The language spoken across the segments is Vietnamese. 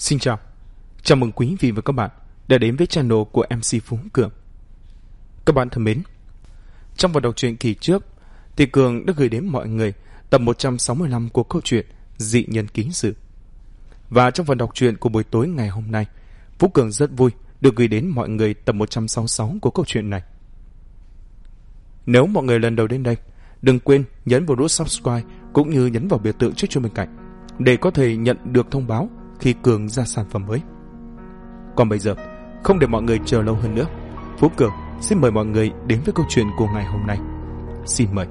Xin chào, chào mừng quý vị và các bạn đã đến với channel của MC Phú Cường. Các bạn thân mến, trong phần đọc truyện kỳ trước thì Cường đã gửi đến mọi người tập 165 của câu chuyện Dị Nhân Ký Sự. Và trong phần đọc truyện của buổi tối ngày hôm nay, Phú Cường rất vui được gửi đến mọi người tập 166 của câu chuyện này. Nếu mọi người lần đầu đến đây, đừng quên nhấn vào nút subscribe cũng như nhấn vào biểu tượng trước chuông bên cạnh để có thể nhận được thông báo khi Cường ra sản phẩm mới. Còn bây giờ, không để mọi người chờ lâu hơn nữa, Phú Cường xin mời mọi người đến với câu chuyện của ngày hôm nay. Xin mời.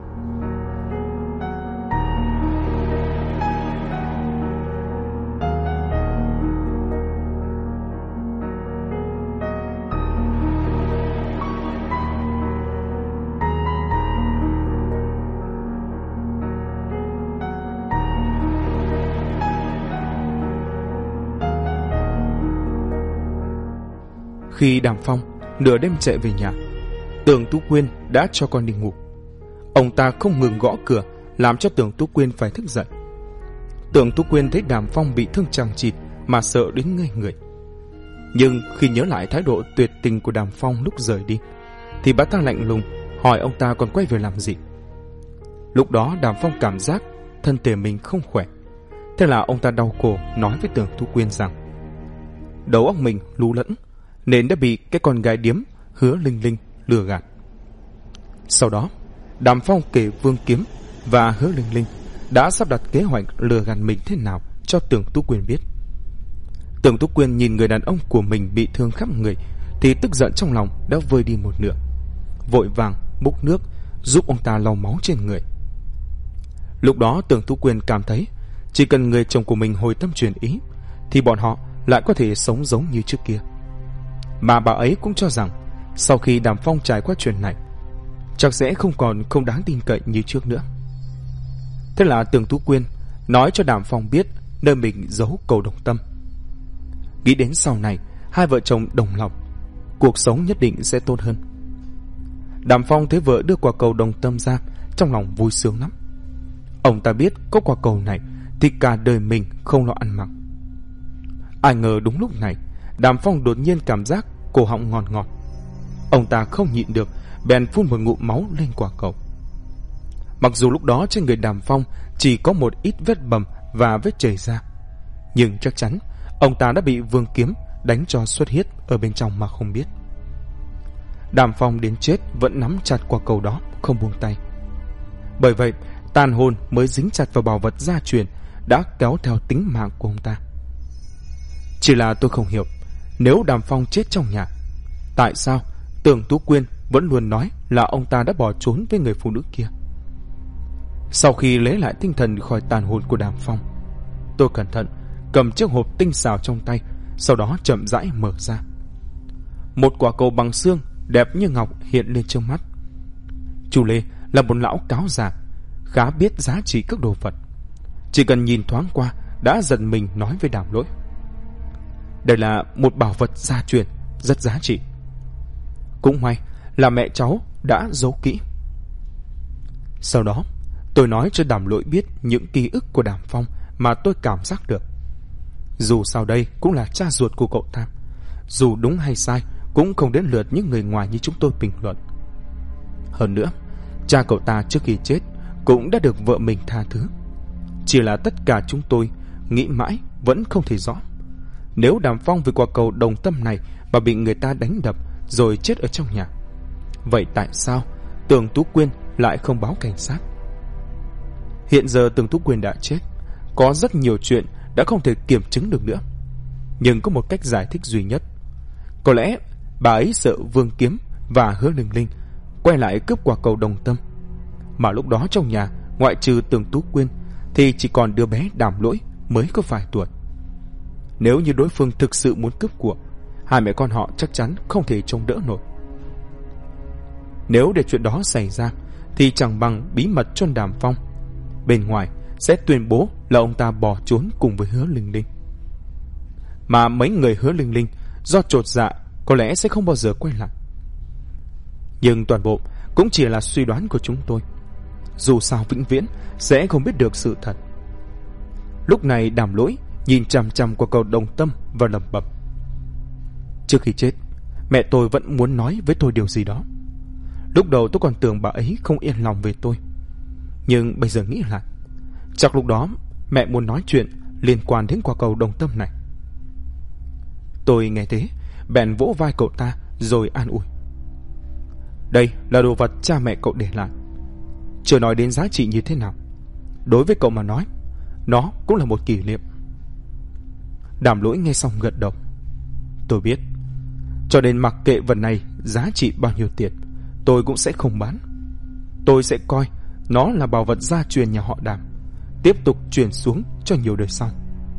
Khi Đàm Phong nửa đêm chạy về nhà, Tưởng Tú Quyên đã cho con đi ngủ. Ông ta không ngừng gõ cửa, làm cho Tưởng Tú Quyên phải thức dậy. Tưởng Tú Quyên thấy Đàm Phong bị thương chằng chịt mà sợ đến ngây người. Nhưng khi nhớ lại thái độ tuyệt tình của Đàm Phong lúc rời đi, thì bà ta lạnh lùng hỏi ông ta còn quay về làm gì. Lúc đó Đàm Phong cảm giác thân thể mình không khỏe. Thế là ông ta đau khổ nói với Tưởng Tú Quyên rằng đầu óc mình lú lẫn nên đã bị cái con gái điếm Hứa Linh Linh lừa gạt. Sau đó, Đàm Phong kể Vương Kiếm và Hứa Linh Linh đã sắp đặt kế hoạch lừa gạt mình thế nào cho Tưởng Tú Quyên biết. Tưởng Tú Quyên nhìn người đàn ông của mình bị thương khắp người thì tức giận trong lòng đã vơi đi một nửa, vội vàng múc nước giúp ông ta lau máu trên người. Lúc đó Tưởng Tú Quyên cảm thấy chỉ cần người chồng của mình hồi tâm chuyển ý thì bọn họ lại có thể sống giống như trước kia. Mà bà ấy cũng cho rằng sau khi Đàm Phong trải qua chuyện này, chắc sẽ không còn không đáng tin cậy như trước nữa. Thế là Tưởng Tú Quyên nói cho Đàm Phong biết nơi mình giấu cầu đồng tâm. Nghĩ đến sau này hai vợ chồng đồng lòng, cuộc sống nhất định sẽ tốt hơn. Đàm Phong thấy vợ đưa quả cầu đồng tâm ra, trong lòng vui sướng lắm. Ông ta biết có quả cầu này thì cả đời mình không lo ăn mặc. Ai ngờ đúng lúc này Đàm Phong đột nhiên cảm giác cổ họng ngọt ngọt. Ông ta không nhịn được, bèn phun một ngụm máu lên quả cầu. Mặc dù lúc đó trên người Đàm Phong chỉ có một ít vết bầm và vết chảy ra, nhưng chắc chắn ông ta đã bị Vương Kiếm đánh cho xuất huyết ở bên trong mà không biết. Đàm Phong đến chết vẫn nắm chặt quả cầu đó không buông tay. Bởi vậy tàn hồn mới dính chặt vào bảo vật gia truyền đã kéo theo tính mạng của ông ta. Chỉ là tôi không hiểu, nếu Đàm Phong chết trong nhà, tại sao Tưởng Tú Quyên vẫn luôn nói là ông ta đã bỏ trốn với người phụ nữ kia? Sau khi lấy lại tinh thần khỏi tàn hồn của Đàm Phong, tôi cẩn thận cầm chiếc hộp tinh xảo trong tay, sau đó chậm rãi mở ra. Một quả cầu bằng xương đẹp như ngọc hiện lên trước mắt. Chủ lê là một lão cáo già, khá biết giá trị các đồ vật. Chỉ cần nhìn thoáng qua đã giận mình nói với Đàm Lỗi: đây là một bảo vật gia truyền rất giá trị. Cũng may là mẹ cháu đã giấu kỹ. Sau đó tôi nói cho Đàm Lỗi biết những ký ức của Đàm Phong mà tôi cảm giác được. Dù sao đây cũng là cha ruột của cậu ta, dù đúng hay sai cũng không đến lượt những người ngoài như chúng tôi bình luận. Hơn nữa, cha cậu ta trước khi chết cũng đã được vợ mình tha thứ. Chỉ là tất cả chúng tôi nghĩ mãi vẫn không thể rõ, nếu Đàm Phong vì quả cầu đồng tâm này mà bị người ta đánh đập rồi chết ở trong nhà, vậy tại sao Tưởng Tú Quyên lại không báo cảnh sát? Hiện giờ Tưởng Tú Quyên đã chết, có rất nhiều chuyện đã không thể kiểm chứng được nữa. Nhưng có một cách giải thích duy nhất. Có lẽ bà ấy sợ Vương Kiếm và Hứa Linh Linh quay lại cướp quả cầu đồng tâm, mà lúc đó trong nhà ngoại trừ Tưởng Tú Quyên thì chỉ còn đứa bé Đàm Lỗi mới có vài tuổi. Nếu như đối phương thực sự muốn cướp của, hai mẹ con họ chắc chắn không thể trông đỡ nổi. Nếu để chuyện đó xảy ra thì chẳng bằng bí mật cho Đàm Phong, bên ngoài sẽ tuyên bố là ông ta bỏ trốn cùng với Hứa Linh Linh. Mà mấy người Hứa Linh Linh do chột dạ có lẽ sẽ không bao giờ quay lại. Nhưng toàn bộ cũng chỉ là suy đoán của chúng tôi. Dù sao vĩnh viễn sẽ không biết được sự thật. Lúc này Đàm Lỗi nhìn chằm chằm qua cầu đồng tâm và lẩm bẩm. Trước khi chết, mẹ tôi vẫn muốn nói với tôi điều gì đó. Lúc đầu tôi còn tưởng bà ấy không yên lòng về tôi, nhưng bây giờ nghĩ lại, chắc lúc đó mẹ muốn nói chuyện liên quan đến quả cầu đồng tâm này. Tôi nghe thế, bèn vỗ vai cậu ta rồi an ủi. Đây là đồ vật cha mẹ cậu để lại, chưa nói đến giá trị như thế nào. Đối với cậu mà nói, nó cũng là một kỷ niệm. Đàm Lỗi nghe xong gật đầu. Tôi biết, cho nên mặc kệ vật này giá trị bao nhiêu tiền, tôi cũng sẽ không bán. Tôi sẽ coi nó là bảo vật gia truyền nhà họ Đàm, tiếp tục truyền xuống cho nhiều đời sau.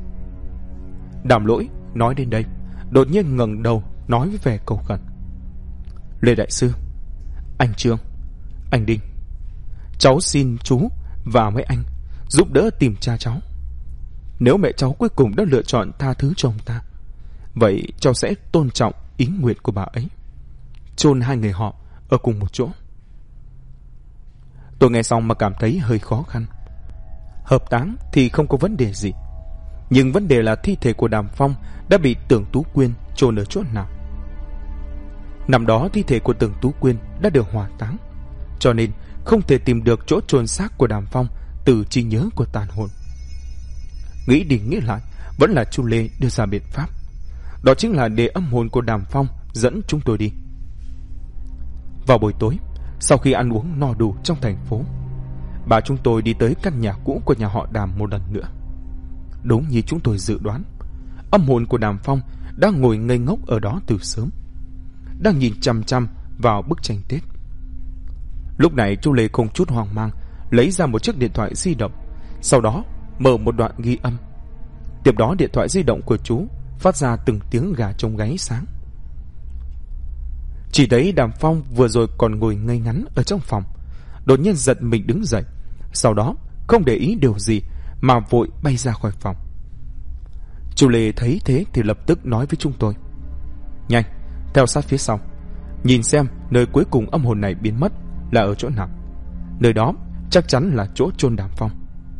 Đàm Lỗi nói đến đây, đột nhiên ngẩng đầu nói với vẻ cầu khẩn. Lê đại sư, anh Trương, anh Đinh, cháu xin chú và mấy anh giúp đỡ tìm cha cháu. Nếu mẹ cháu cuối cùng đã lựa chọn tha thứ cho ông ta, vậy cháu sẽ tôn trọng ý nguyện của bà ấy, chôn hai người họ ở cùng một chỗ. Tôi nghe xong mà cảm thấy hơi khó khăn. Hợp táng thì không có vấn đề gì, nhưng vấn đề là thi thể của Đàm Phong đã bị Tưởng Tú Quyên chôn ở chỗ nào. Năm đó thi thể của Tưởng Tú Quyên đã được hỏa táng, cho nên không thể tìm được chỗ chôn xác của Đàm Phong từ trí nhớ của tàn hồn. Nghĩ đi nghĩ lại, vẫn là Chu Lê đưa ra biện pháp, đó chính là để âm hồn của Đàm Phong dẫn chúng tôi đi. Vào buổi tối, sau khi ăn uống no đủ trong thành phố, bà chúng tôi đi tới căn nhà cũ của nhà họ Đàm một lần nữa. Đúng như chúng tôi dự đoán, âm hồn của Đàm Phong đang ngồi ngây ngốc ở đó từ sớm, đang nhìn chăm chăm vào bức tranh Tết. Lúc này Chu Lê không chút hoang mang lấy ra một chiếc điện thoại di động, sau đó mở một đoạn ghi âm. Tiếp đó điện thoại di động của chú phát ra từng tiếng gà trống gáy sáng. Chỉ thấy Đàm Phong vừa rồi còn ngồi ngây ngắn ở trong phòng, đột nhiên giật mình đứng dậy, sau đó không để ý điều gì mà vội bay ra khỏi phòng. Chu Lê thấy thế thì lập tức nói với chúng tôi. Nhanh, theo sát phía sau, nhìn xem nơi cuối cùng âm hồn này biến mất là ở chỗ nào. Nơi đó chắc chắn là chỗ chôn Đàm Phong.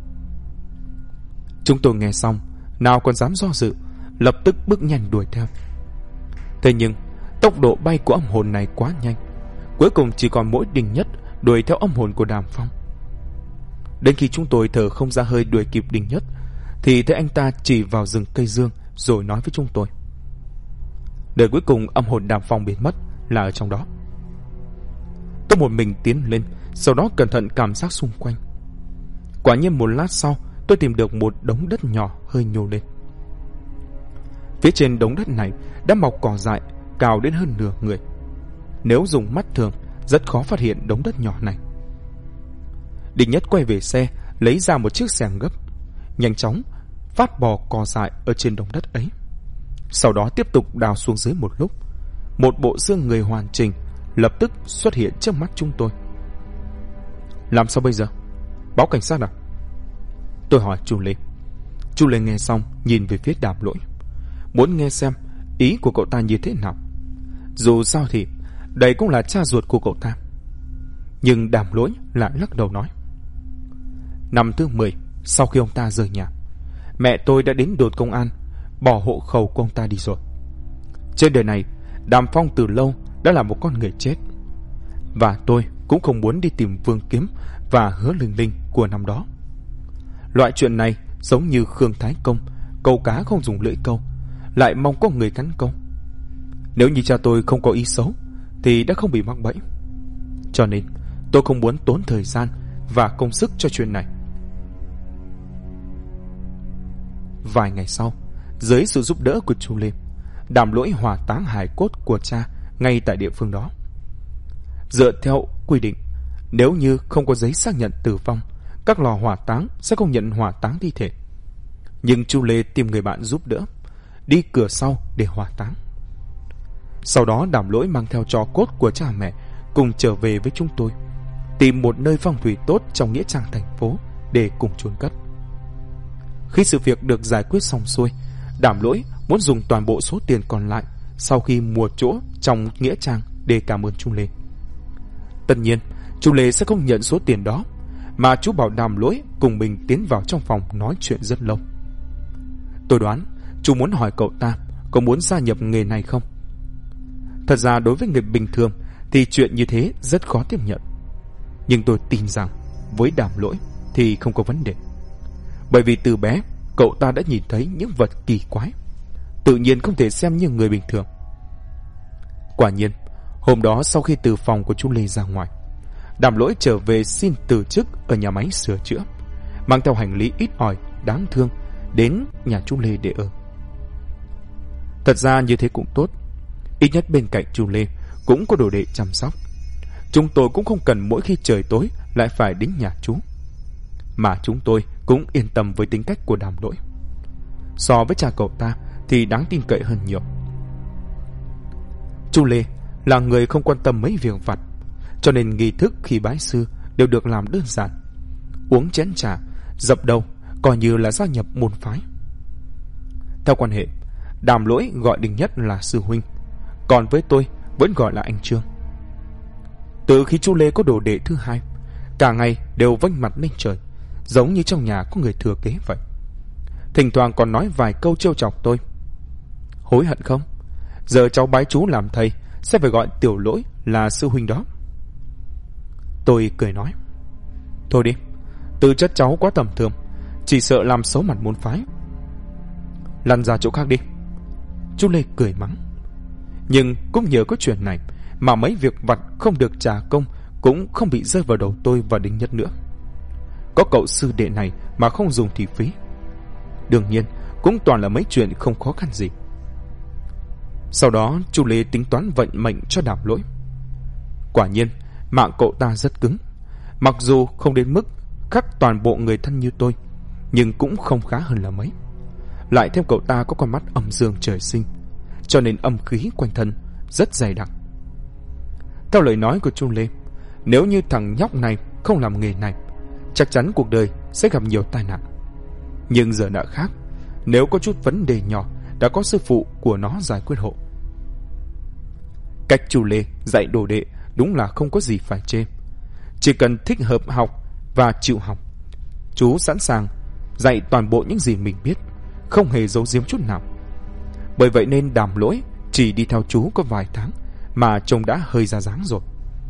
Chúng tôi nghe xong, nào còn dám do dự, lập tức bước nhanh đuổi theo. Thế nhưng tốc độ bay của âm hồn này quá nhanh, cuối cùng chỉ còn mỗi Đinh Nhất đuổi theo âm hồn của Đàm Phong. Đến khi chúng tôi thở không ra hơi đuổi kịp Đinh Nhất, thì thấy anh ta chỉ vào rừng cây dương rồi nói với chúng tôi. Đời cuối cùng âm hồn Đàm Phong biến mất là ở trong đó. Tôi một mình tiến lên, sau đó cẩn thận cảm giác xung quanh. Quả nhiên một lát sau, tôi tìm được một đống đất nhỏ hơi nhô lên. Phía trên đống đất này đã mọc cỏ dại cao đến hơn nửa người. Nếu dùng mắt thường, rất khó phát hiện đống đất nhỏ này. Đinh Nhất quay về xe, lấy ra một chiếc xẻng gấp, nhanh chóng phát bò cỏ dại ở trên đống đất ấy. Sau đó tiếp tục đào xuống dưới một lúc, một bộ xương người hoàn chỉnh lập tức xuất hiện trước mắt chúng tôi. Làm sao bây giờ? Báo cảnh sát à? Tôi hỏi Chu Lê. Chu Lê nghe xong nhìn về phía Đàm Lỗi, muốn nghe xem ý của cậu ta như thế nào. Dù sao thì đây cũng là cha ruột của cậu ta. Nhưng Đàm Lỗi lại lắc đầu nói. Năm thứ 10 sau khi ông ta rời nhà, mẹ tôi đã đến đồn công an bỏ hộ khẩu của ông ta đi rồi. Trên đời này, Đàm Phong từ lâu đã là một con người chết, và tôi cũng không muốn đi tìm Vương Kiếm và Hứa Linh Linh của năm đó. Loại chuyện này giống như Khương Thái Công, câu cá không dùng lưỡi câu, lại mong có người cắn câu. Nếu như cha tôi không có ý xấu thì đã không bị mắc bẫy. Cho nên tôi không muốn tốn thời gian và công sức cho chuyện này. Vài ngày sau, dưới sự giúp đỡ của Chu Lê, Đàm Lỗi hỏa táng hài cốt của cha ngay tại địa phương đó. Dựa theo quy định, nếu như không có giấy xác nhận tử vong, các lò hỏa táng sẽ không nhận hỏa táng thi thể. Nhưng Chu Lê tìm người bạn giúp đỡ, đi cửa sau để hỏa táng. Sau đó Đàm Lỗi mang theo tro cốt của cha mẹ cùng trở về với chúng tôi, tìm một nơi phong thủy tốt trong nghĩa trang thành phố để cùng chôn cất. Khi sự việc được giải quyết xong xuôi, Đàm Lỗi muốn dùng toàn bộ số tiền còn lại sau khi mua chỗ trong nghĩa trang để cảm ơn Chu Lê. Tất nhiên, Chu Lê sẽ không nhận số tiền đó, mà chú bảo Đàm Lỗi cùng mình tiến vào trong phòng nói chuyện rất lâu. Tôi đoán chú muốn hỏi cậu ta có muốn gia nhập nghề này không. Thật ra đối với người bình thường thì chuyện như thế rất khó tiếp nhận. Nhưng tôi tin rằng với Đàm Lỗi thì không có vấn đề. Bởi vì từ bé cậu ta đã nhìn thấy những vật kỳ quái, tự nhiên không thể xem như người bình thường. Quả nhiên, hôm đó sau khi từ phòng của chú Lê ra ngoài, Đàm Lỗi trở về xin từ chức ở nhà máy sửa chữa, mang theo hành lý ít ỏi đáng thương đến nhà chú Lê để ở. Thật ra như thế cũng tốt, ít nhất bên cạnh chú Lê cũng có đồ đệ chăm sóc. Chúng tôi cũng không cần mỗi khi trời tối lại phải đến nhà chú, mà chúng tôi cũng yên tâm với tính cách của Đàm Lỗi. So với cha cậu ta thì đáng tin cậy hơn nhiều. Chú Lê là người không quan tâm mấy việc vặt, cho nên nghi thức khi bái sư đều được làm đơn giản. Uống chén trà, dập đầu, coi như là gia nhập môn phái. Theo quan hệ, Đàm Lỗi gọi Đình Nhất là sư huynh, còn với tôi vẫn gọi là anh Trương. Từ khi chú Lê có đồ đệ thứ hai, cả ngày đều vênh mặt lên trời, giống như trong nhà có người thừa kế vậy. Thỉnh thoảng còn nói vài câu trêu chọc tôi. Hối hận không? Giờ cháu bái chú làm thầy sẽ phải gọi Tiểu Lỗi là sư huynh đó. Tôi cười nói, thôi đi, tư chất cháu quá tầm thường, chỉ sợ làm xấu mặt môn phái. Lăn ra chỗ khác đi. Chú Lê cười mắng. Nhưng cũng nhờ có chuyện này mà mấy việc vặt không được trả công cũng không bị rơi vào đầu tôi và Đinh Nhất nữa. Có cậu sư đệ này mà không dùng thì phí. Đương nhiên cũng toàn là mấy chuyện không khó khăn gì. Sau đó chú Lê tính toán vận mệnh cho Đàm Lỗi. Quả nhiên mạng cậu ta rất cứng. Mặc dù không đến mức khắc toàn bộ người thân như tôi, nhưng cũng không khá hơn là mấy. Lại thêm cậu ta có con mắt âm dương trời sinh, cho nên âm khí quanh thân rất dày đặc. Theo lời nói của chú Lê, nếu như thằng nhóc này không làm nghề này, chắc chắn cuộc đời sẽ gặp nhiều tai nạn. Nhưng giờ đã khác, nếu có chút vấn đề nhỏ đã có sư phụ của nó giải quyết hộ. Cách chú Lê dạy đồ đệ đúng là không có gì phải chê. Chỉ cần thích hợp học và chịu học, chú sẵn sàng dạy toàn bộ những gì mình biết, không hề giấu giếm chút nào. Bởi vậy nên Đàm Lỗi chỉ đi theo chú có vài tháng mà trông đã hơi ra dáng rồi.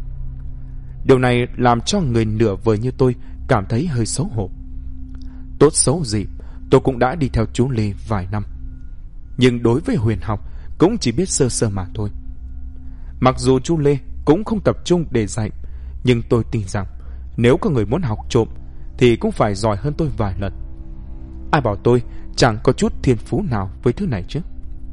Điều này làm cho người nửa vời như tôi cảm thấy hơi xấu hổ. Tốt xấu gì, tôi cũng đã đi theo chú Lê vài năm, nhưng đối với huyền học cũng chỉ biết sơ sơ mà thôi. Mặc dù chú Lê cũng không tập trung để dạy, nhưng tôi tin rằng nếu có người muốn học trộm thì cũng phải giỏi hơn tôi vài lần. Ai bảo tôi chẳng có chút thiên phú nào với thứ này chứ.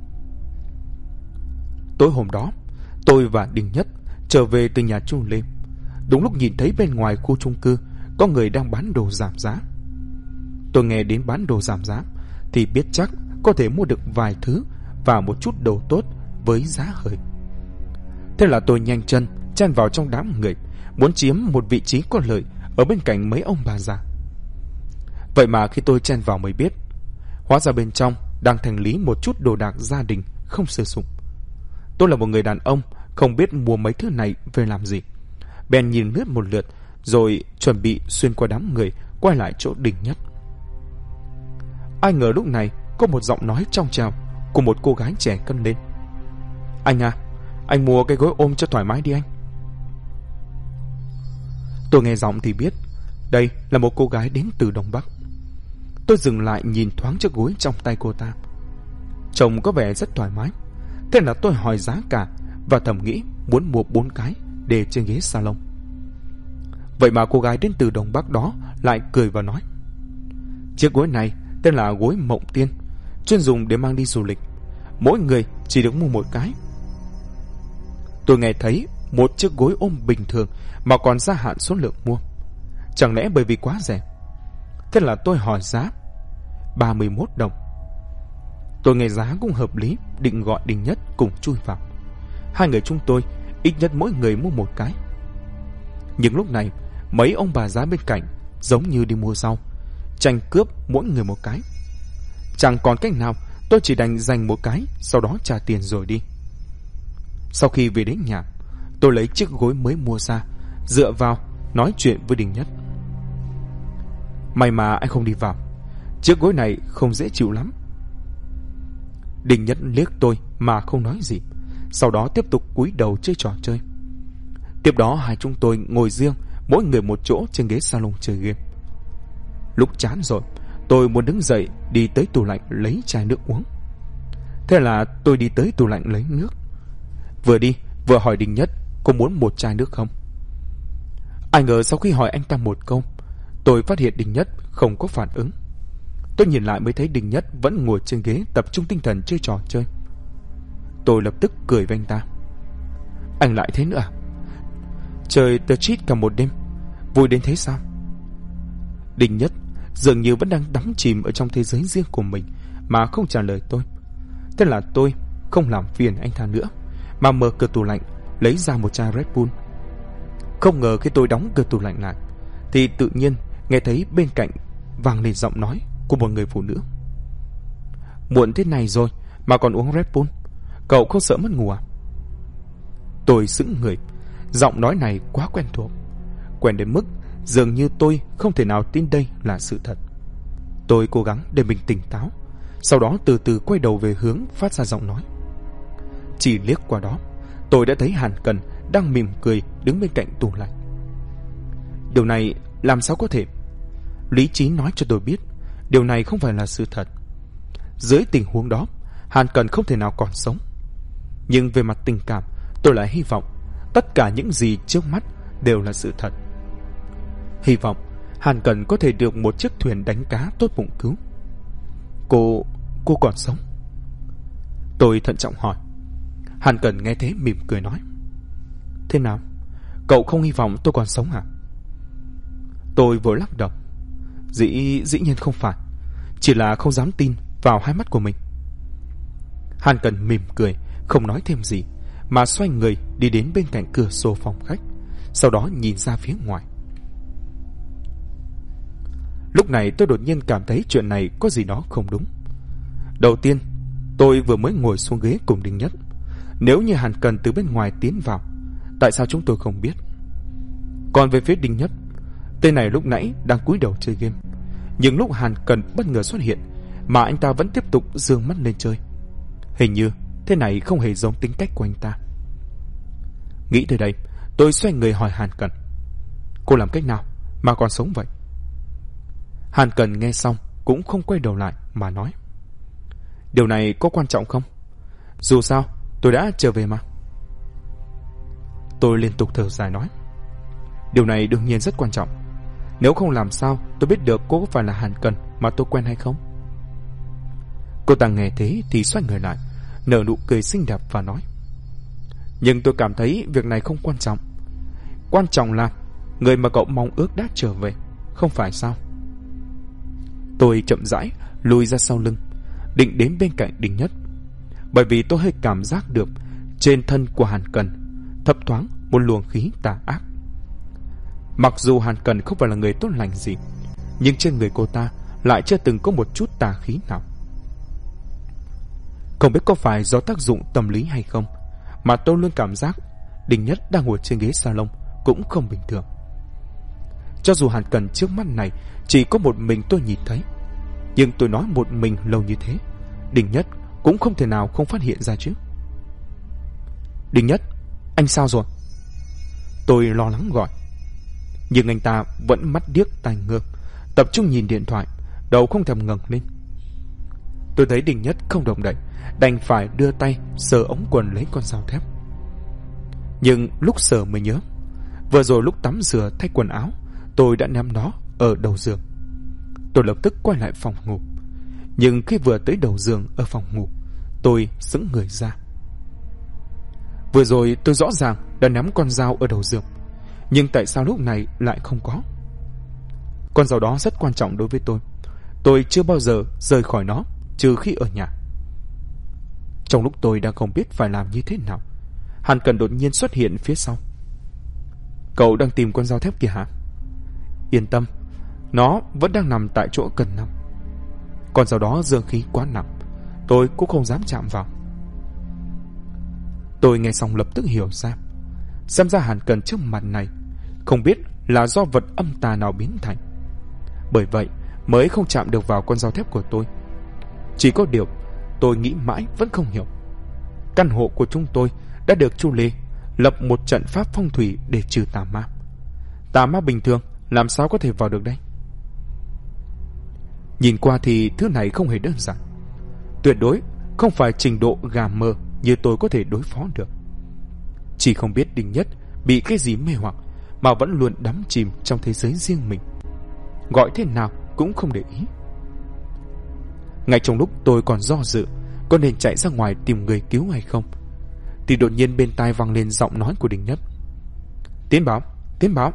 Tối hôm đó, tôi và Đình Nhất trở về từ nhà chú Lê, đúng lúc nhìn thấy bên ngoài khu chung cư có người đang bán đồ giảm giá. Tôi nghe đến bán đồ giảm giá thì biết chắc có thể mua được vài thứ và một chút đồ tốt với giá hời. Thế là tôi nhanh chân chen vào trong đám người, muốn chiếm một vị trí có lợi ở bên cạnh mấy ông bà già. Vậy mà khi tôi chen vào mới biết, hóa ra bên trong đang thành lý một chút đồ đạc gia đình không sử dụng. Tôi là một người đàn ông không biết mua mấy thứ này về làm gì, bèn nhìn lướt một lượt rồi chuẩn bị xuyên qua đám người quay lại chỗ Đình Nhất. Ai ngờ lúc này có một giọng nói trong trẻo của một cô gái trẻ cất lên. Anh à, anh mua cái gối ôm cho thoải mái đi anh. Tôi nghe giọng thì biết đây là một cô gái đến từ Đông Bắc. Tôi dừng lại nhìn thoáng chiếc gối trong tay cô ta, trông có vẻ rất thoải mái. Thế là tôi hỏi giá cả và thầm nghĩ muốn mua 4 cái để trên ghế salon. Vậy mà cô gái đến từ Đông Bắc đó lại cười và nói, chiếc gối này tên là gối Mộng Tiên, chuyên dùng để mang đi du lịch, mỗi người chỉ được mua một cái. Tôi nghe thấy một chiếc gối ôm bình thường mà còn gia hạn số lượng mua, chẳng lẽ bởi vì quá rẻ? Thế là tôi hỏi giá 31 đồng. Tôi nghe giá cũng hợp lý, định gọi Đình Nhất cùng chui vào. Hai người chúng tôi ít nhất mỗi người mua một cái. Nhưng lúc này mấy ông bà già bên cạnh giống như đi mua rau, tranh cướp mỗi người một cái. Chẳng còn cách nào, tôi chỉ đành dành một cái, sau đó trả tiền rồi đi. Sau khi về đến nhà, tôi lấy chiếc gối mới mua ra, dựa vào nói chuyện với Đình Nhất. May mà anh không đi vào, chiếc gối này không dễ chịu lắm. Đình Nhất liếc tôi mà không nói gì, sau đó tiếp tục cúi đầu chơi trò chơi. Tiếp đó hai chúng tôi ngồi riêng, mỗi người một chỗ trên ghế salon chơi game. Lúc chán rồi, tôi muốn đứng dậy đi tới tủ lạnh lấy chai nước uống. Thế là tôi đi tới tủ lạnh lấy nước. Vừa đi vừa hỏi Đình Nhất có muốn một chai nước không. Ai ngờ sau khi hỏi anh ta một câu, tôi phát hiện Đình Nhất không có phản ứng. Tôi nhìn lại mới thấy Đình Nhất vẫn ngồi trên ghế tập trung tinh thần chơi trò chơi. Tôi lập tức cười với anh ta. Anh lại thế nữa à? Chơi The Cheat cả một đêm, vui đến thế sao? Đình Nhất dường như vẫn đang đắm chìm ở trong thế giới riêng của mình mà không trả lời tôi. Thế là tôi không làm phiền anh ta nữa, mà mở cửa tủ lạnh lấy ra một chai Red Bull. Không ngờ khi tôi đóng cửa tủ lạnh lại thì tự nhiên nghe thấy bên cạnh vang lên giọng nói của một người phụ nữ. Muộn thế này rồi mà còn uống Red Bull, cậu không sợ mất ngủ à? Tôi sững người. Giọng nói này quá quen thuộc, quen đến mức dường như tôi không thể nào tin đây là sự thật. Tôi cố gắng để mình tỉnh táo, sau đó từ từ quay đầu về hướng phát ra giọng nói. Chỉ liếc qua đó, tôi đã thấy Hàn Cần đang mỉm cười đứng bên cạnh tủ lạnh. Điều này làm sao có thể? Lý trí nói cho tôi biết điều này không phải là sự thật. Dưới tình huống đó, Hàn Cần không thể nào còn sống. Nhưng về mặt tình cảm, tôi lại hy vọng tất cả những gì trước mắt đều là sự thật. Hy vọng Hàn Cần có thể được một chiếc thuyền đánh cá tốt bụng cứu. Cô còn sống? Tôi thận trọng hỏi. Hàn Cần nghe thế mỉm cười nói. Thế nào? Cậu không hy vọng tôi còn sống hả? Tôi vội lắc đầu. Dĩ nhiên không phải, chỉ là không dám tin vào hai mắt của mình. Hàn Cần mỉm cười, không nói thêm gì, mà xoay người đi đến bên cạnh cửa sổ phòng khách, sau đó nhìn ra phía ngoài. Lúc này tôi đột nhiên cảm thấy chuyện này có gì đó không đúng. Đầu tiên, tôi vừa mới ngồi xuống ghế cùng Đình Nhất. Nếu như Hàn Cần từ bên ngoài tiến vào, tại sao chúng tôi không biết? Còn về phía Đình Nhất, tên này lúc nãy đang cúi đầu chơi game, nhưng lúc Hàn Cần bất ngờ xuất hiện mà anh ta vẫn tiếp tục giương mắt lên chơi. Hình như thế này không hề giống tính cách của anh ta. Nghĩ tới đây, tôi xoay người hỏi Hàn Cần. Cô làm cách nào mà còn sống vậy? Hàn Cần nghe xong cũng không quay đầu lại mà nói. Điều này có quan trọng không? Dù sao tôi đã trở về mà. Tôi liên tục thở dài nói. Điều này đương nhiên rất quan trọng. Nếu không làm sao tôi biết được cô có phải là Hàn Cần mà tôi quen hay không? Cô ta nghe thế thì xoay người lại, nở nụ cười xinh đẹp và nói. Nhưng tôi cảm thấy việc này không quan trọng. Quan trọng là người mà cậu mong ước đã trở về, không phải sao? Tôi chậm rãi lùi ra sau lưng, định đến bên cạnh Đình Nhất, bởi vì tôi hơi cảm giác được trên thân của Hàn Cần thấp thoáng một luồng khí tà ác. Mặc dù Hàn Cần không phải là người tốt lành gì, nhưng trên người cô ta lại chưa từng có một chút tà khí nào. Không biết có phải do tác dụng tâm lý hay không, mà tôi luôn cảm giác Đình Nhất đang ngồi trên ghế salon cũng không bình thường. Cho dù Hàn Cần trước mắt này chỉ có một mình tôi nhìn thấy, nhưng tôi nói một mình lâu như thế, Đình Nhất cũng không thể nào không phát hiện ra chứ. Đình Nhất, anh sao rồi? Tôi lo lắng gọi. Nhưng anh ta vẫn mắt điếc tai ngơ, tập trung nhìn điện thoại, đầu không thèm ngẩng lên. Tôi thấy Đình Nhất không động đậy, đành phải đưa tay sờ ống quần lấy con dao thép. Nhưng lúc sờ mới nhớ, vừa rồi lúc tắm rửa thay quần áo, tôi đã ném nó ở đầu giường. Tôi lập tức quay lại phòng ngủ, nhưng khi vừa tới đầu giường ở phòng ngủ, tôi sững người ra. Vừa rồi tôi rõ ràng đã ném con dao ở đầu giường, nhưng tại sao lúc này lại không có? Con dao đó rất quan trọng đối với tôi. Tôi chưa bao giờ rời khỏi nó trừ khi ở nhà. Trong lúc tôi đang không biết phải làm như thế nào, Hàn Cần đột nhiên xuất hiện phía sau. Cậu đang tìm con dao thép kìa hả? Yên tâm, nó vẫn đang nằm tại chỗ cần nằm. Con dao đó dương khí quá nặng, tôi cũng không dám chạm vào. Tôi nghe xong lập tức hiểu ra, xem ra Hàn Cần trước mặt này không biết là do vật âm tà nào biến thành, bởi vậy mới không chạm được vào con dao thép của tôi. Chỉ có điều Tôi nghĩ mãi vẫn không hiểu. Căn hộ của chúng tôi đã được Chu Lê lập một trận pháp phong thủy để trừ tà ma. Tà ma bình thường làm sao có thể vào được đây? Nhìn qua thì thứ này không hề đơn giản. Tuyệt đối không phải trình độ gà mờ như tôi có thể đối phó được. Chỉ không biết Đinh Nhất bị cái gì mê hoặc mà vẫn luôn đắm chìm trong thế giới riêng mình. Gọi thế nào cũng không để ý. Ngay trong lúc tôi còn do dự có nên chạy ra ngoài tìm người cứu hay không, thì đột nhiên bên tai vang lên giọng nói của Đinh Nhất. Tiến báo, tiến báo.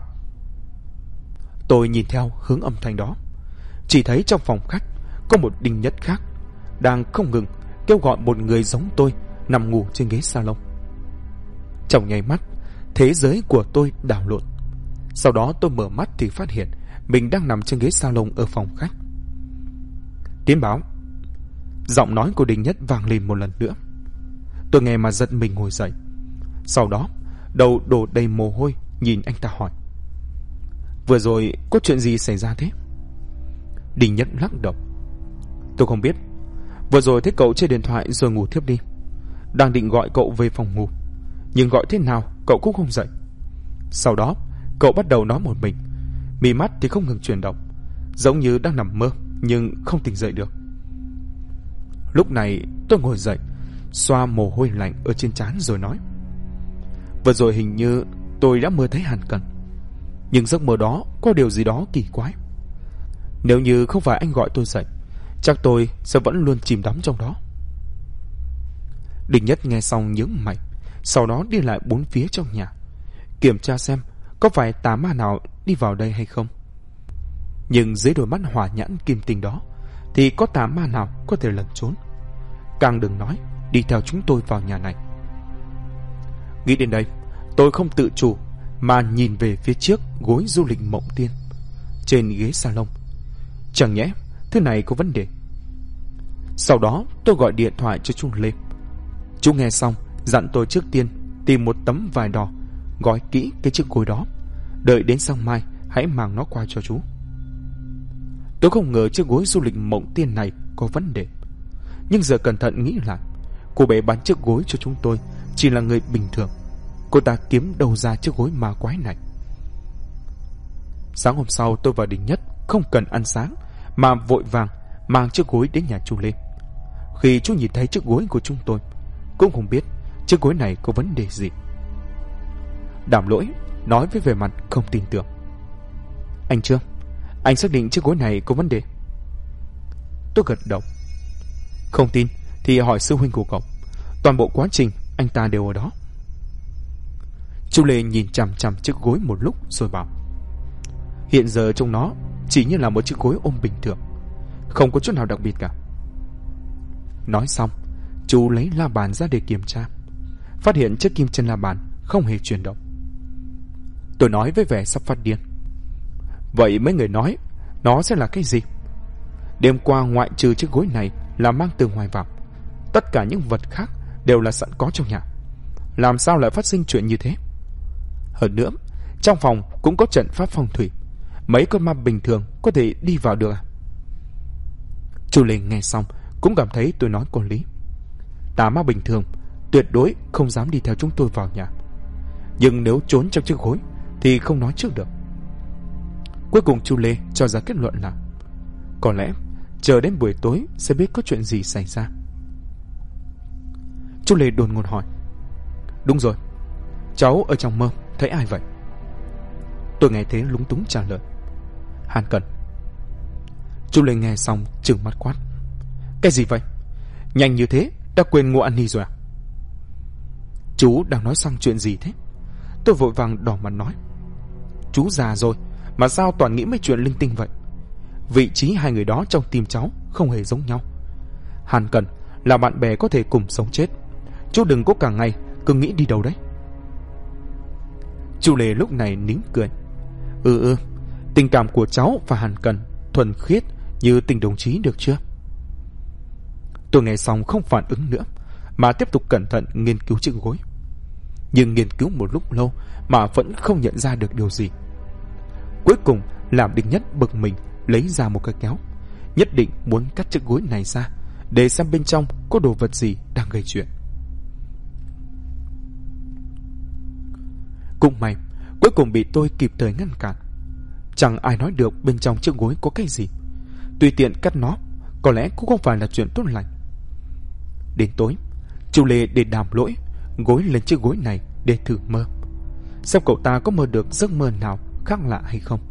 Tôi nhìn theo hướng âm thanh đó, chỉ thấy trong phòng khách có một Đinh Nhất khác đang không ngừng kêu gọi một người giống tôi nằm ngủ trên ghế salon. Trong nháy mắt, thế giới của tôi đảo lộn. Sau đó tôi mở mắt thì phát hiện mình đang nằm trên ghế salon ở phòng khách. Tiến báo. Giọng nói của Đinh Nhất vang lên một lần nữa. Tôi nghe mà giật mình ngồi dậy. Sau đó đầu đổ đầy mồ hôi, nhìn anh ta hỏi: Vừa rồi có chuyện gì xảy ra thế? Đinh Nhất lắc đầu: Tôi không biết. Vừa rồi thấy cậu trên điện thoại rồi ngủ thiếp đi. Đang định gọi cậu về phòng ngủ, nhưng gọi thế nào cậu cũng không dậy. Sau đó cậu bắt đầu nói một mình, mí mắt thì không ngừng chuyển động, giống như đang nằm mơ nhưng không tỉnh dậy được. Lúc này tôi ngồi dậy, xoa mồ hôi lạnh ở trên trán rồi nói: Vừa rồi hình như tôi đã mơ thấy Hàn Cẩn, nhưng giấc mơ đó có điều gì đó kỳ quái. Nếu như không phải anh gọi tôi dậy, chắc tôi sẽ vẫn luôn chìm đắm trong đó. Đinh Nhất nghe xong nhướng mày, sau đó đi lại bốn phía trong nhà, kiểm tra xem có phải tà ma nào đi vào đây hay không. Nhưng dưới đôi mắt hỏa nhãn kim tinh đó thì có tà ma nào có thể lẩn trốn, càng đừng nói đi theo chúng tôi vào nhà này. Nghĩ đến đây, tôi không tự chủ mà nhìn về phía trước gối du lịch Mộng Tiên trên ghế salon. Chẳng nhẽ thứ này có vấn đề? Sau đó tôi gọi điện thoại cho chú Lê. Chú nghe xong dặn tôi trước tiên tìm một tấm vải đỏ, gói kỹ cái chiếc gối đó, đợi đến sáng mai hãy mang nó qua cho chú. Tôi không ngờ chiếc gối du lịch Mộng Tiên này có vấn đề. Nhưng giờ cẩn thận nghĩ lại, cô bé bán chiếc gối cho chúng tôi chỉ là người bình thường. Cô ta kiếm đâu ra chiếc gối ma quái này? Sáng hôm sau tôi và Đinh Nhất không cần ăn sáng mà vội vàng mang chiếc gối đến nhà chú Lê. Khi chú nhìn thấy chiếc gối của chúng tôi, cũng không biết chiếc gối này có vấn đề gì. Đảm Lỗi nói với vẻ mặt không tin tưởng: Anh Trương, anh xác định chiếc gối này có vấn đề? Tôi gật đầu. Không tin thì hỏi sư huynh của cậu, toàn bộ quá trình anh ta đều ở đó. Chú Lê nhìn chằm chằm chiếc gối một lúc rồi bảo: Hiện giờ trong nó chỉ như là một chiếc gối ôm bình thường, không có chút nào đặc biệt cả. Nói xong, chú lấy la bàn ra để kiểm tra, phát hiện chiếc kim chân la bàn không hề chuyển động. Tôi nói với vẻ sắp phát điên: Vậy mấy người nói nó sẽ là cái gì? Đêm qua ngoại trừ chiếc gối này là mang từ ngoài vào, tất cả những vật khác đều là sẵn có trong nhà. Làm sao lại phát sinh chuyện như thế? Hơn nữa, trong phòng cũng có trận pháp phong thủy, mấy con ma bình thường có thể đi vào được à? Chú Lê nghe xong cũng cảm thấy tôi nói có lý. Tà ma bình thường tuyệt đối không dám đi theo chúng tôi vào nhà, nhưng nếu trốn trong chiếc gối thì không nói trước được. Cuối cùng chú Lê cho ra kết luận là có lẽ chờ đến buổi tối sẽ biết có chuyện gì xảy ra. Chú Lê đột ngột hỏi: Đúng rồi, cháu ở trong mơ thấy ai vậy? Tôi nghe thế lúng túng trả lời: Hàn Cẩn. Chú Lê nghe xong trừng mắt quát: Cái gì vậy? Nhanh như thế đã quên Ngô An Ni rồi à? Chú đang nói sang chuyện gì thế? Tôi vội vàng đỏ mặt nói: Chú già rồi mà sao toàn nghĩ mấy chuyện linh tinh vậy? Vị trí hai người đó trong tim cháu không hề giống nhau. Hàn Cẩn là bạn bè có thể cùng sống chết, chú đừng có cả ngày cứ nghĩ đi đâu đấy. Chú Lê lúc này nín cười: Tình cảm của cháu và Hàn Cẩn thuần khiết như tình đồng chí được chưa? Tôi nghe xong không phản ứng nữa mà tiếp tục cẩn thận nghiên cứu chiếc gối. Nhưng nghiên cứu một lúc lâu mà vẫn không nhận ra được điều gì. Cuối cùng làm Đinh Nhất bực mình lấy ra một cái kéo, nhất định muốn cắt chiếc gối này ra để xem bên trong có đồ vật gì đang gây chuyện. Cũng may cuối cùng bị tôi kịp thời ngăn cản. Chẳng ai nói được bên trong chiếc gối có cái gì. Tùy tiện cắt nó, có lẽ cũng không phải là chuyện tốt lành. Đến tối, chú Lê để Đàm Lỗi gối lên chiếc gối này để thử mơ, xem cậu ta có mơ được giấc mơ nào khác lạ hay không.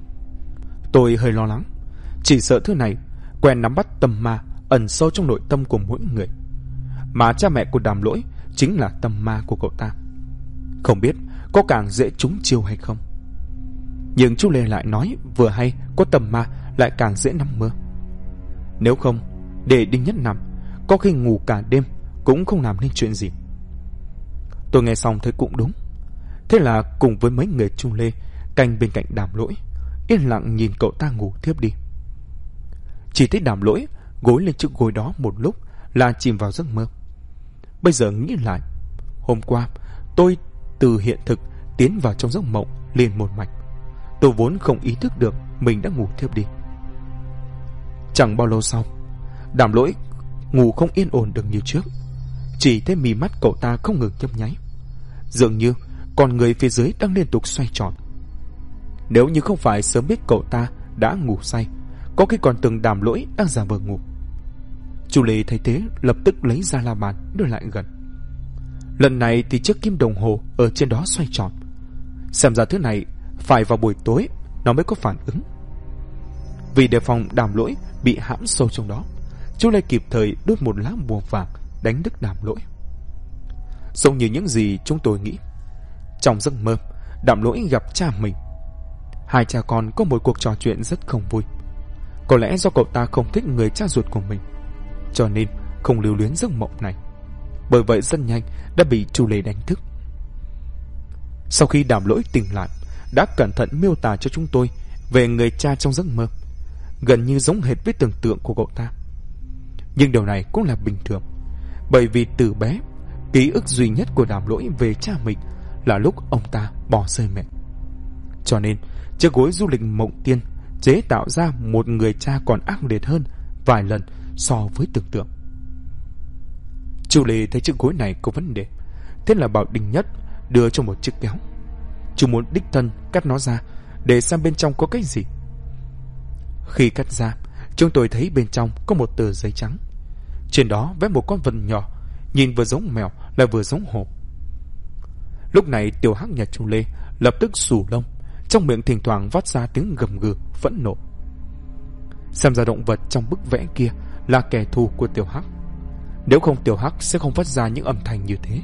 Tôi hơi lo lắng, chỉ sợ thứ này quen nắm bắt tâm ma ẩn sâu trong nội tâm của mỗi người, mà cha mẹ của Đàm Lỗi chính là tâm ma của cậu ta. Không biết có càng dễ trúng chiêu hay không. Nhưng chú Lê lại nói vừa hay có tâm ma lại càng dễ nằm mơ. Nếu không để Đinh Nhất nằm, có khi ngủ cả đêm cũng không làm nên chuyện gì. Tôi nghe xong thấy cũng đúng. Thế là cùng với mấy người chú Lê canh bên cạnh Đàm Lỗi, yên lặng nhìn cậu ta ngủ thiếp đi. Chỉ thấy Đàm Lỗi gối lên chiếc gối đó một lúc là chìm vào giấc mơ. Bây giờ nghĩ lại, hôm qua tôi từ hiện thực tiến vào trong giấc mộng liền một mạch. Tôi vốn không ý thức được mình đã ngủ thiếp đi. Chẳng bao lâu sau, Đàm Lỗi ngủ không yên ổn được như trước. Chỉ thấy mí mắt cậu ta không ngừng nhấp nháy, dường như con người phía dưới đang liên tục xoay tròn. Nếu như không phải sớm biết cậu ta đã ngủ say, có khi còn tưởng Đàm Lỗi đang giả vờ ngủ. Chú Lê thấy thế lập tức lấy ra la bàn đưa lại gần. Lần này thì chiếc kim đồng hồ ở trên đó xoay tròn. Xem ra thứ này phải vào buổi tối nó mới có phản ứng. Vì đề phòng Đàm Lỗi bị hãm sâu trong đó, chú Lê kịp thời đốt một lá bùa vàng đánh thức Đàm Lỗi. Giống như những gì chúng tôi nghĩ, trong giấc mơ Đàm Lỗi gặp cha mình. Hai cha con có một cuộc trò chuyện rất không vui. Có lẽ do cậu ta không thích người cha ruột của mình, cho nên không lưu luyến giấc mộng này. Bởi vậy rất nhanh đã bị chú Lê đánh thức. Sau khi Đàm Lỗi tỉnh lại, đã cẩn thận miêu tả cho chúng tôi về người cha trong giấc mơ, gần như giống hệt với tưởng tượng của cậu ta. Nhưng điều này cũng là bình thường, bởi vì từ bé, ký ức duy nhất của Đàm Lỗi về cha mình là lúc ông ta bỏ rơi mẹ. Cho nên chiếc gối du lịch mộng tiên chế tạo ra một người cha còn ác liệt hơn vài lần so với tưởng tượng. Chú Lê thấy chiếc gối này có vấn đề, thế là bảo Đinh Nhất đưa cho một chiếc kéo. Chú muốn đích thân cắt nó ra để xem bên trong có cái gì. Khi cắt ra, chúng tôi thấy bên trong có một tờ giấy trắng. Trên đó vẽ một con vật nhỏ, nhìn vừa giống mèo lại vừa giống hổ. Lúc này Tiểu Hắc nhà chú Lê lập tức xù lông, trong miệng thỉnh thoảng vắt ra tiếng gầm gừ phẫn nộ. Xem ra động vật trong bức vẽ kia là kẻ thù của Tiểu Hắc. Nếu không Tiểu Hắc sẽ không phát ra những âm thanh như thế.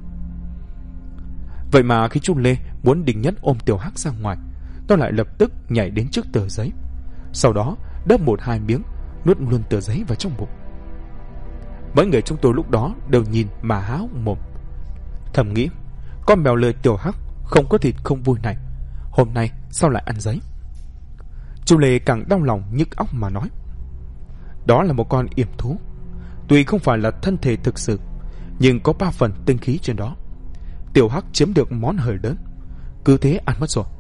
Vậy mà khi chú Lê muốn Đinh Nhất ôm Tiểu Hắc ra ngoài, nó lại lập tức nhảy đến trước tờ giấy, sau đó đớp một hai miếng, nuốt luôn tờ giấy vào trong bụng. Mấy người chúng tôi lúc đó đều nhìn mà há hốc mồm, thầm nghĩ con mèo lười Tiểu Hắc không có thịt không vui này, hôm nay sao lại ăn giấy. Chú Lê càng đau lòng nhức óc mà nói, đó là một con yểm thú, tuy không phải là thân thể thực sự, nhưng có 3 phần tinh khí trên đó. Tiểu Hắc chiếm được món hời lớn, cứ thế ăn mất rồi.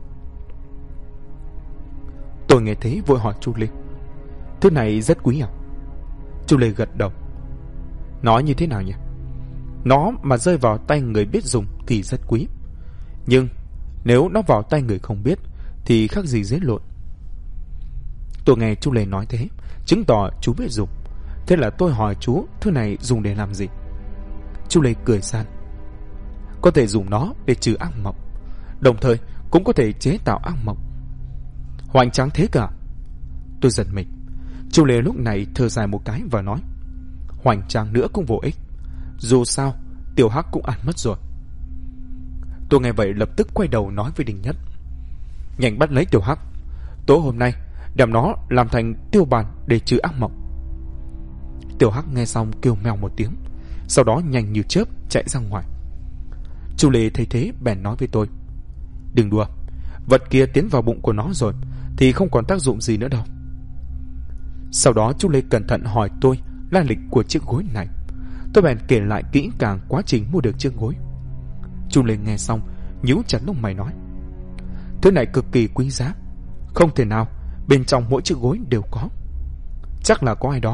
Tôi nghe thế vội hỏi chú Lê, thứ này rất quý à? Chú Lê gật đầu. Nói như thế nào nhỉ? Nó mà rơi vào tay người biết dùng thì rất quý, nhưng nếu nó vào tay người không biết thì khác gì giết lộn. Tôi nghe chú Lê nói thế, chứng tỏ chú biết dùng. Thế là tôi hỏi chú thứ này dùng để làm gì. Chú Lê cười san, có thể dùng nó để trừ ác mộng, đồng thời cũng có thể chế tạo ác mộng. Hoành tráng thế cả. Tôi giật mình. Chú Lê lúc này thở dài một cái và nói, hoành tráng nữa cũng vô ích, dù sao Tiểu Hắc cũng ăn mất rồi. Tôi nghe vậy lập tức quay đầu nói với Đinh Nhất, nhanh bắt lấy Tiểu Hắc, tối hôm nay đem nó làm thành tiêu bản để trừ ác mộng. Tiểu Hắc nghe xong kêu mèo một tiếng, sau đó nhanh như chớp chạy ra ngoài. Chú Lê thấy thế bèn nói với tôi, đừng đùa, vật kia tiến vào bụng của nó rồi thì không còn tác dụng gì nữa đâu. Sau đó chú Lê cẩn thận hỏi tôi lai lịch của chiếc gối này. Tôi bèn kể lại kỹ càng quá trình mua được chiếc gối. Chú Lê nghe xong nhíu chặt lông mày nói, thứ này cực kỳ quý giá, không thể nào bên trong mỗi chiếc gối đều có. Chắc là có ai đó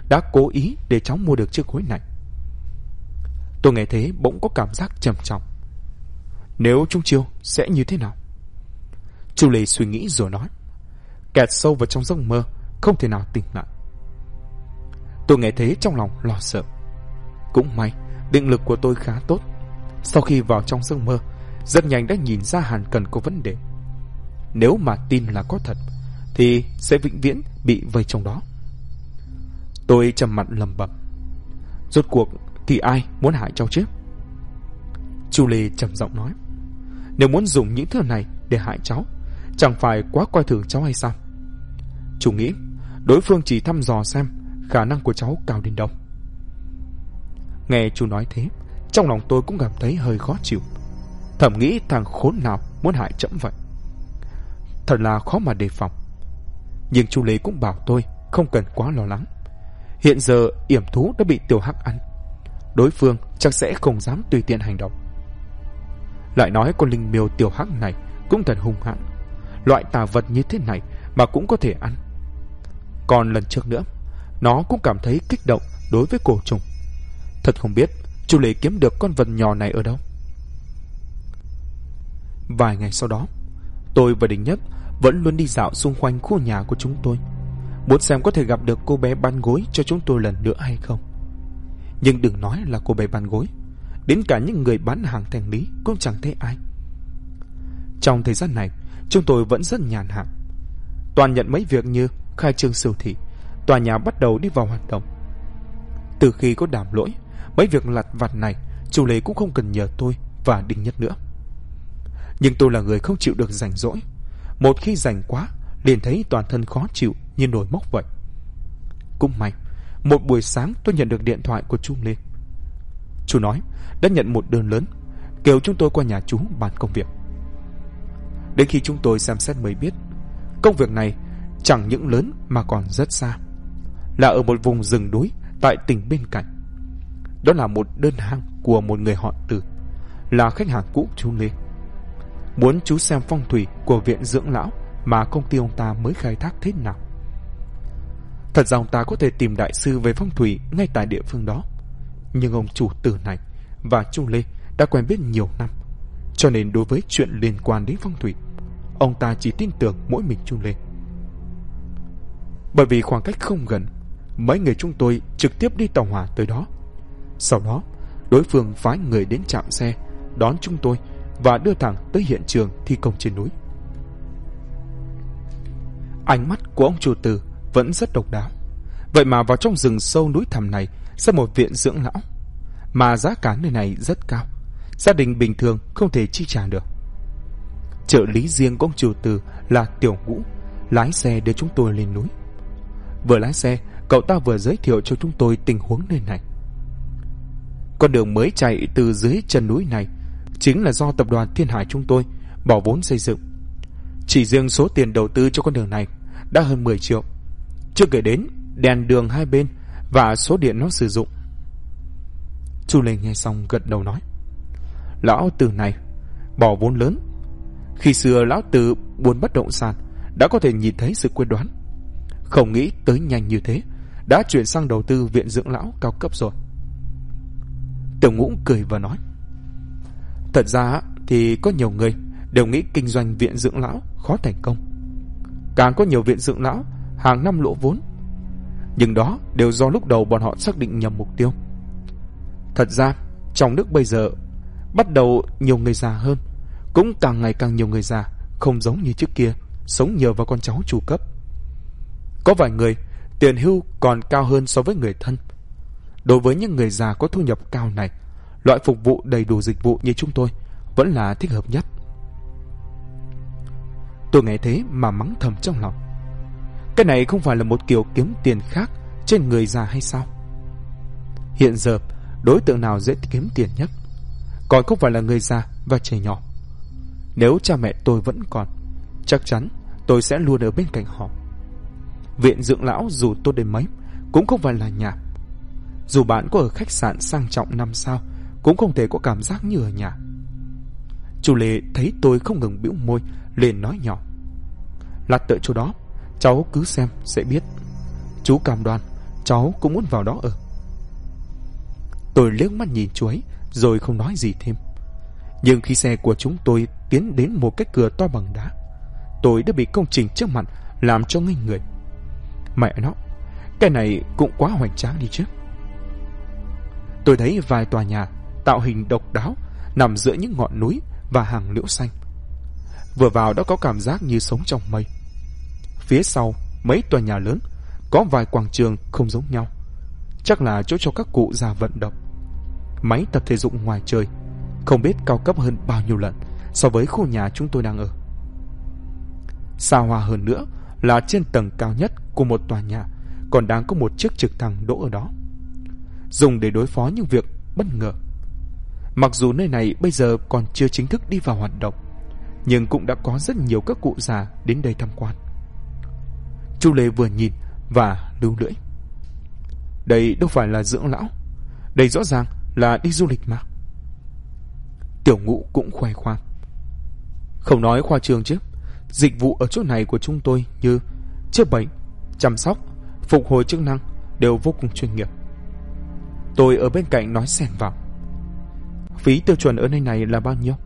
đã cố ý để cháu mua được chiếc gối này. Tôi nghe thế bỗng có cảm giác trầm trọng. Nếu chúng chiêu sẽ như thế nào? Chu Lê suy nghĩ rồi nói, kẹt sâu vào trong giấc mơ, không thể nào tỉnh lại. Tôi nghe thế trong lòng lo sợ. Cũng may định lực của tôi khá tốt. Sau khi vào trong giấc mơ, rất nhanh đã nhìn ra Hàn Cần có vấn đề. Nếu mà tin là có thật thì sẽ vĩnh viễn bị vây trong đó. Tôi trầm mặt lẩm bẩm, rốt cuộc thì ai muốn hại cháu chứ? Chu Lê trầm giọng nói, nếu muốn dùng những thứ này để hại cháu, chẳng phải quá coi thường cháu hay sao? Chú nghĩ đối phương chỉ thăm dò xem khả năng của cháu cao đến đâu. Nghe chú nói thế, trong lòng tôi cũng cảm thấy hơi khó chịu. Thầm nghĩ thằng khốn nào muốn hại trẫm vậy? Thật là khó mà đề phòng. Nhưng chú Lê cũng bảo tôi không cần quá lo lắng. Hiện giờ yểm thú đã bị Tiểu Hắc ăn, đối phương chắc sẽ không dám tùy tiện hành động. Lại nói con linh miêu Tiểu Hắc này cũng thật hung hãn, loại tà vật như thế này mà cũng có thể ăn. Còn lần trước nữa, nó cũng cảm thấy kích động đối với cổ trùng. Thật không biết Chu Lê kiếm được con vật nhỏ này ở đâu. Vài ngày sau đó, tôi và Đình Nhất vẫn luôn đi dạo xung quanh khu nhà của chúng tôi, muốn xem có thể gặp được cô bé bán gối cho chúng tôi lần nữa hay không. Nhưng đừng nói là cô bé bán gối, đến cả những người bán hàng thành lý cũng chẳng thấy ai. Trong thời gian này, chúng tôi vẫn rất nhàn hạ, toàn nhận mấy việc như khai trương siêu thị, tòa nhà bắt đầu đi vào hoạt động. Từ khi có Đàm Lỗi, mấy việc lặt vặt này Chu Lê cũng không cần nhờ tôi và Đinh Nhất nữa. Nhưng tôi là người không chịu được rảnh rỗi. Một khi rảnh quá liền thấy toàn thân khó chịu như nổi mốc vậy. Cũng may một buổi sáng tôi nhận được điện thoại của Chu Lê. Chú nói đã nhận một đơn lớn, kêu chúng tôi qua nhà chú bàn công việc. Đến khi chúng tôi xem xét mới biết, công việc này chẳng những lớn mà còn rất xa, là ở một vùng rừng núi tại tỉnh bên cạnh. Đó là một đơn hàng của một người họ Từ, là khách hàng cũ chú Lê. Muốn chú xem phong thủy của viện dưỡng lão mà công ty ông ta mới khai thác thế nào. Thật ra ông ta có thể tìm đại sư về phong thủy ngay tại địa phương đó, nhưng ông chủ Từ này và Chu Lê đã quen biết nhiều năm, cho nên đối với chuyện liên quan đến phong thủy, ông ta chỉ tin tưởng mỗi mình Chu Lê. Bởi vì khoảng cách không gần, mấy người chúng tôi trực tiếp đi tàu hỏa tới đó. Sau đó đối phương phái người đến trạm xe đón chúng tôi và đưa thẳng tới hiện trường thi công trên núi. Ánh mắt của ông chủ Từ vẫn rất độc đáo. Vậy mà vào trong rừng sâu núi thẳm này sẽ một viện dưỡng lão, mà giá cả nơi này rất cao, gia đình bình thường không thể chi trả được. Trợ lý riêng của ông chủ Từ là Tiểu Ngũ lái xe đưa chúng tôi lên núi. Vừa lái xe, cậu ta vừa giới thiệu cho chúng tôi tình huống nơi này. Con đường mới chạy từ dưới chân núi này chính là do tập đoàn Thiên Hải chúng tôi bỏ vốn xây dựng. Chỉ riêng số tiền đầu tư cho con đường này đã hơn 10 triệu, chưa kể đến đèn đường hai bên và số điện nó sử dụng. Chu Lê nghe xong gật đầu nói, lão Từ này bỏ vốn lớn. Khi xưa lão Từ buôn bất động sản đã có thể nhìn thấy sự quyết đoán, không nghĩ tới nhanh như thế đã chuyển sang đầu tư viện dưỡng lão cao cấp rồi. Tiểu Ngũ cười và nói, thật ra thì có nhiều người đều nghĩ kinh doanh viện dưỡng lão khó thành công, càng có nhiều viện dưỡng lão hàng năm lỗ vốn, nhưng đó đều do lúc đầu bọn họ xác định nhầm mục tiêu. Thật ra trong nước bây giờ bắt đầu nhiều người già hơn, cũng càng ngày càng nhiều người già không giống như trước kia sống nhờ vào con cháu chủ cấp. Có vài người tiền hưu còn cao hơn so với người thân. Đối với những người già có thu nhập cao này, loại phục vụ đầy đủ dịch vụ như chúng tôi vẫn là thích hợp nhất. Tôi nghe thế mà mắng thầm trong lòng, cái này không phải là một kiểu kiếm tiền khác trên người già hay sao? Hiện giờ đối tượng nào dễ kiếm tiền nhất? Còn không phải là người già và trẻ nhỏ. Nếu cha mẹ tôi vẫn còn, chắc chắn tôi sẽ luôn ở bên cạnh họ. Viện dưỡng lão dù tốt đến mấy cũng không phải là nhà. Dù bạn có ở khách sạn sang trọng 5 sao cũng không thể có cảm giác như ở nhà. Chú Lê thấy tôi không ngừng bĩu môi, liền nói nhỏ, lát tới chỗ đó cháu cứ xem sẽ biết. Chú cam đoan cháu cũng muốn vào đó ở. Tôi liếc mắt nhìn chú ấy rồi không nói gì thêm. Nhưng khi xe của chúng tôi tiến đến một cái cửa to bằng đá, tôi đã bị công trình trước mặt làm cho ngây người. Mẹ nó, cái này cũng quá hoành tráng đi chứ. Tôi thấy vài tòa nhà tạo hình độc đáo nằm giữa những ngọn núi và hàng liễu xanh. Vừa vào đã có cảm giác như sống trong mây. Phía sau mấy tòa nhà lớn có vài quảng trường không giống nhau, chắc là chỗ cho các cụ già vận động. Máy tập thể dục ngoài trời không biết cao cấp hơn bao nhiêu lần so với khu nhà chúng tôi đang ở. Xa hoa hơn nữa là trên tầng cao nhất của một tòa nhà còn đang có một chiếc trực thăng đỗ ở đó, dùng để đối phó những việc bất ngờ. Mặc dù nơi này bây giờ còn chưa chính thức đi vào hoạt động, nhưng cũng đã có rất nhiều các cụ già đến đây tham quan. Chu Lê vừa nhìn và lưu lưỡi. Đây đâu phải là dưỡng lão, đây rõ ràng là đi du lịch mà. Tiểu Ngũ cũng khoe khoang. Không nói khoa trương chứ, dịch vụ ở chỗ này của chúng tôi như chữa bệnh, chăm sóc, phục hồi chức năng đều vô cùng chuyên nghiệp. Tôi ở bên cạnh nói xen vào. Phí tiêu chuẩn ở nơi này là bao nhiêu?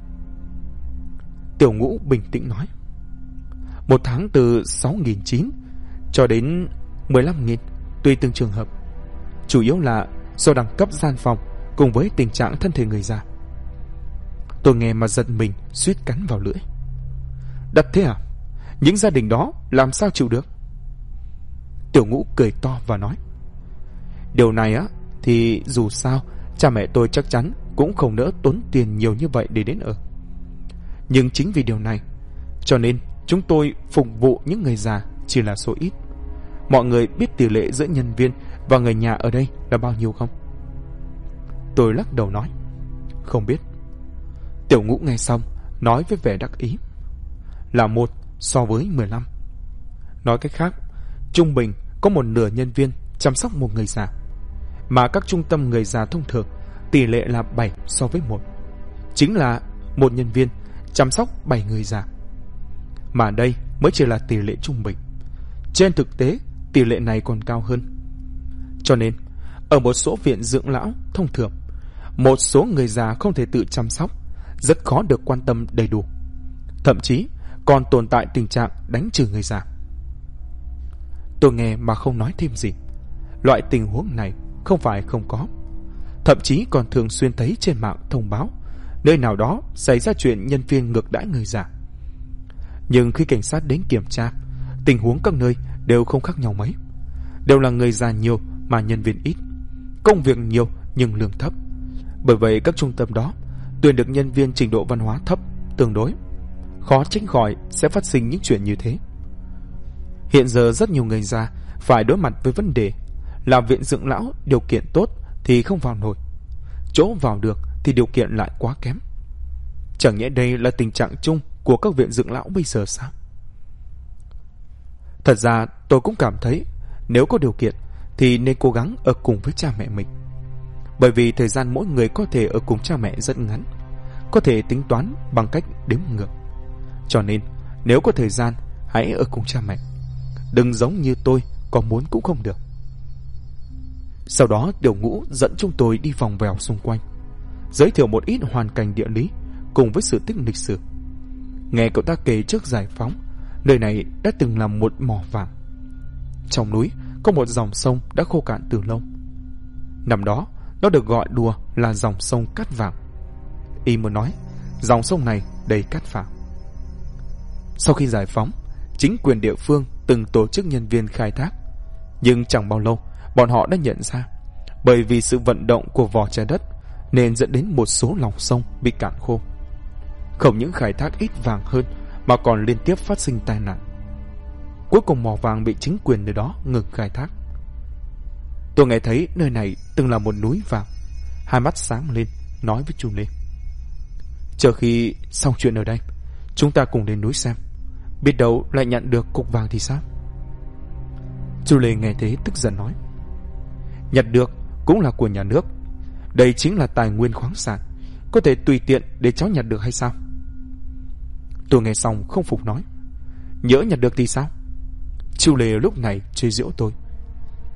Tiểu Ngũ bình tĩnh nói. Một tháng từ 6.900 cho đến 15.000 tùy từng trường hợp. Chủ yếu là do đẳng cấp gian phòng cùng với tình trạng thân thể người già. Tôi nghe mà giật mình, suýt cắn vào lưỡi. Đắt thế à? Những gia đình đó làm sao chịu được? Tiểu Ngũ cười to và nói. Điều này á thì dù sao cha mẹ tôi chắc chắn cũng không nỡ tốn tiền nhiều như vậy để đến ở. Nhưng chính vì điều này cho nên chúng tôi phục vụ những người già chỉ là số ít. Mọi người biết tỷ lệ giữa nhân viên và người nhà ở đây là bao nhiêu không? Tôi lắc đầu nói. Không biết. Tiểu Ngũ nghe xong nói với vẻ đắc ý. Là 1 so với 15. Nói cách khác, trung bình có một nửa nhân viên chăm sóc một người già, mà các trung tâm người già thông thường tỷ lệ là 7 so với 1. Chính là một nhân viên chăm sóc 7 người già. Mà đây mới chỉ là tỷ lệ trung bình. Trên thực tế, tỷ lệ này còn cao hơn. Cho nên, ở một số viện dưỡng lão thông thường, một số người già không thể tự chăm sóc, rất khó được quan tâm đầy đủ. Thậm chí còn tồn tại tình trạng đánh trừ người già. Tôi nghe mà không nói thêm gì. Loại tình huống này không phải không có. Thậm chí còn thường xuyên thấy trên mạng thông báo nơi nào đó xảy ra chuyện nhân viên ngược đãi người già. Nhưng khi cảnh sát đến kiểm tra, tình huống các nơi đều không khác nhau mấy. Đều là người già nhiều mà nhân viên ít, công việc nhiều nhưng lương thấp. Bởi vậy các trung tâm đó tuyển được nhân viên trình độ văn hóa thấp tương đối, khó tránh khỏi sẽ phát sinh những chuyện như thế. Hiện giờ rất nhiều người già phải đối mặt với vấn đề là viện dưỡng lão điều kiện tốt thì không vào nổi, chỗ vào được thì điều kiện lại quá kém. Chẳng nhẽ đây là tình trạng chung của các viện dưỡng lão bây giờ sao? Thật ra tôi cũng cảm thấy nếu có điều kiện thì nên cố gắng ở cùng với cha mẹ mình. Bởi vì thời gian mỗi người có thể ở cùng cha mẹ rất ngắn, có thể tính toán bằng cách đếm ngược. Cho nên nếu có thời gian hãy ở cùng cha mẹ, đừng giống như tôi có muốn cũng không được. Sau đó Tiểu Ngũ dẫn chúng tôi đi vòng vèo xung quanh, giới thiệu một ít hoàn cảnh địa lý cùng với sự tích lịch sử. Nghe cậu ta kể trước giải phóng, nơi này đã từng là một mỏ vàng. Trong núi có một dòng sông đã khô cạn từ lâu. Năm đó nó được gọi đùa là dòng sông cát vàng. Y muốn nói dòng sông này đầy cát vàng. Sau khi giải phóng, chính quyền địa phương từng tổ chức nhân viên khai thác. Nhưng chẳng bao lâu bọn họ đã nhận ra, bởi vì sự vận động của vỏ trái đất nên dẫn đến một số lòng sông bị cạn khô. Không những khai thác ít vàng hơn mà còn liên tiếp phát sinh tai nạn. Cuối cùng mỏ vàng bị chính quyền nơi đó ngừng khai thác. Tôi nghe thấy nơi này từng là một núi vàng. Hai mắt sáng lên, nói với Chu Lê. Chờ khi xong chuyện ở đây, chúng ta cùng đến núi xem, biết đâu lại nhận được cục vàng thì sao? Chu Lê nghe thế tức giận nói. Nhặt được cũng là của nhà nước. Đây chính là tài nguyên khoáng sản, có thể tùy tiện để cháu nhặt được hay sao? Tôi nghe xong không phục nói. Nhỡ nhặt được thì sao? Chu Lê lúc này chơi giễu tôi.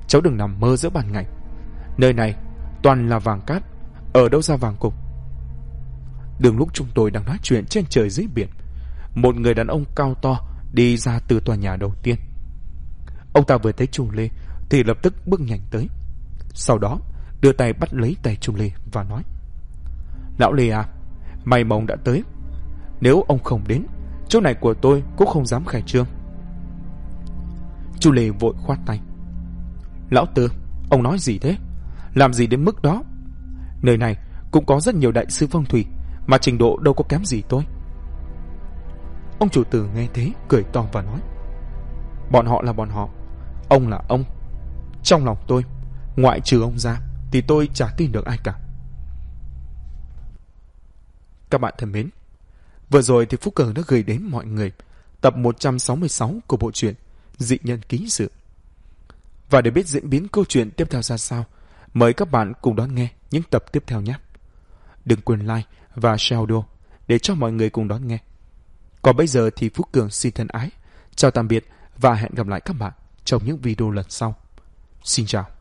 cháu đừng nằm mơ giữa ban ngày. Nơi này toàn là vàng cát, ở đâu ra vàng cục. Đường lúc chúng tôi đang nói chuyện trên trời dưới biển, một người đàn ông cao to đi ra từ tòa nhà đầu tiên. Ông ta vừa thấy Trung Lê thì lập tức bước nhanh tới. Sau đó đưa tay bắt lấy tay Trung Lê và nói: Lão Lê à, may mà ông đã tới. Nếu ông không đến, chỗ này của tôi cũng không dám khai trương. Trung Lê vội khoát tay: Lão Tư, ông nói gì thế? Làm gì đến mức đó? Nơi này cũng có rất nhiều đại sư phong thủy, mà trình độ đâu có kém gì tôi. Ông chủ tử nghe thế cười to và nói: Bọn họ là bọn họ, ông là ông. Trong lòng tôi, ngoại trừ ông ra thì tôi chả tin được ai cả. Các bạn thân mến, vừa rồi thì Phú Cường đã gửi đến mọi người tập 166 của bộ truyện Dị Nhân Ký Sự. Và để biết diễn biến câu chuyện tiếp theo ra sao, mời các bạn cùng đón nghe những tập tiếp theo nhé. Đừng quên like và share audio để cho mọi người cùng đón nghe. Còn bây giờ thì Phú Cường xin thân ái chào tạm biệt và hẹn gặp lại các bạn trong những video lần sau. Xin chào.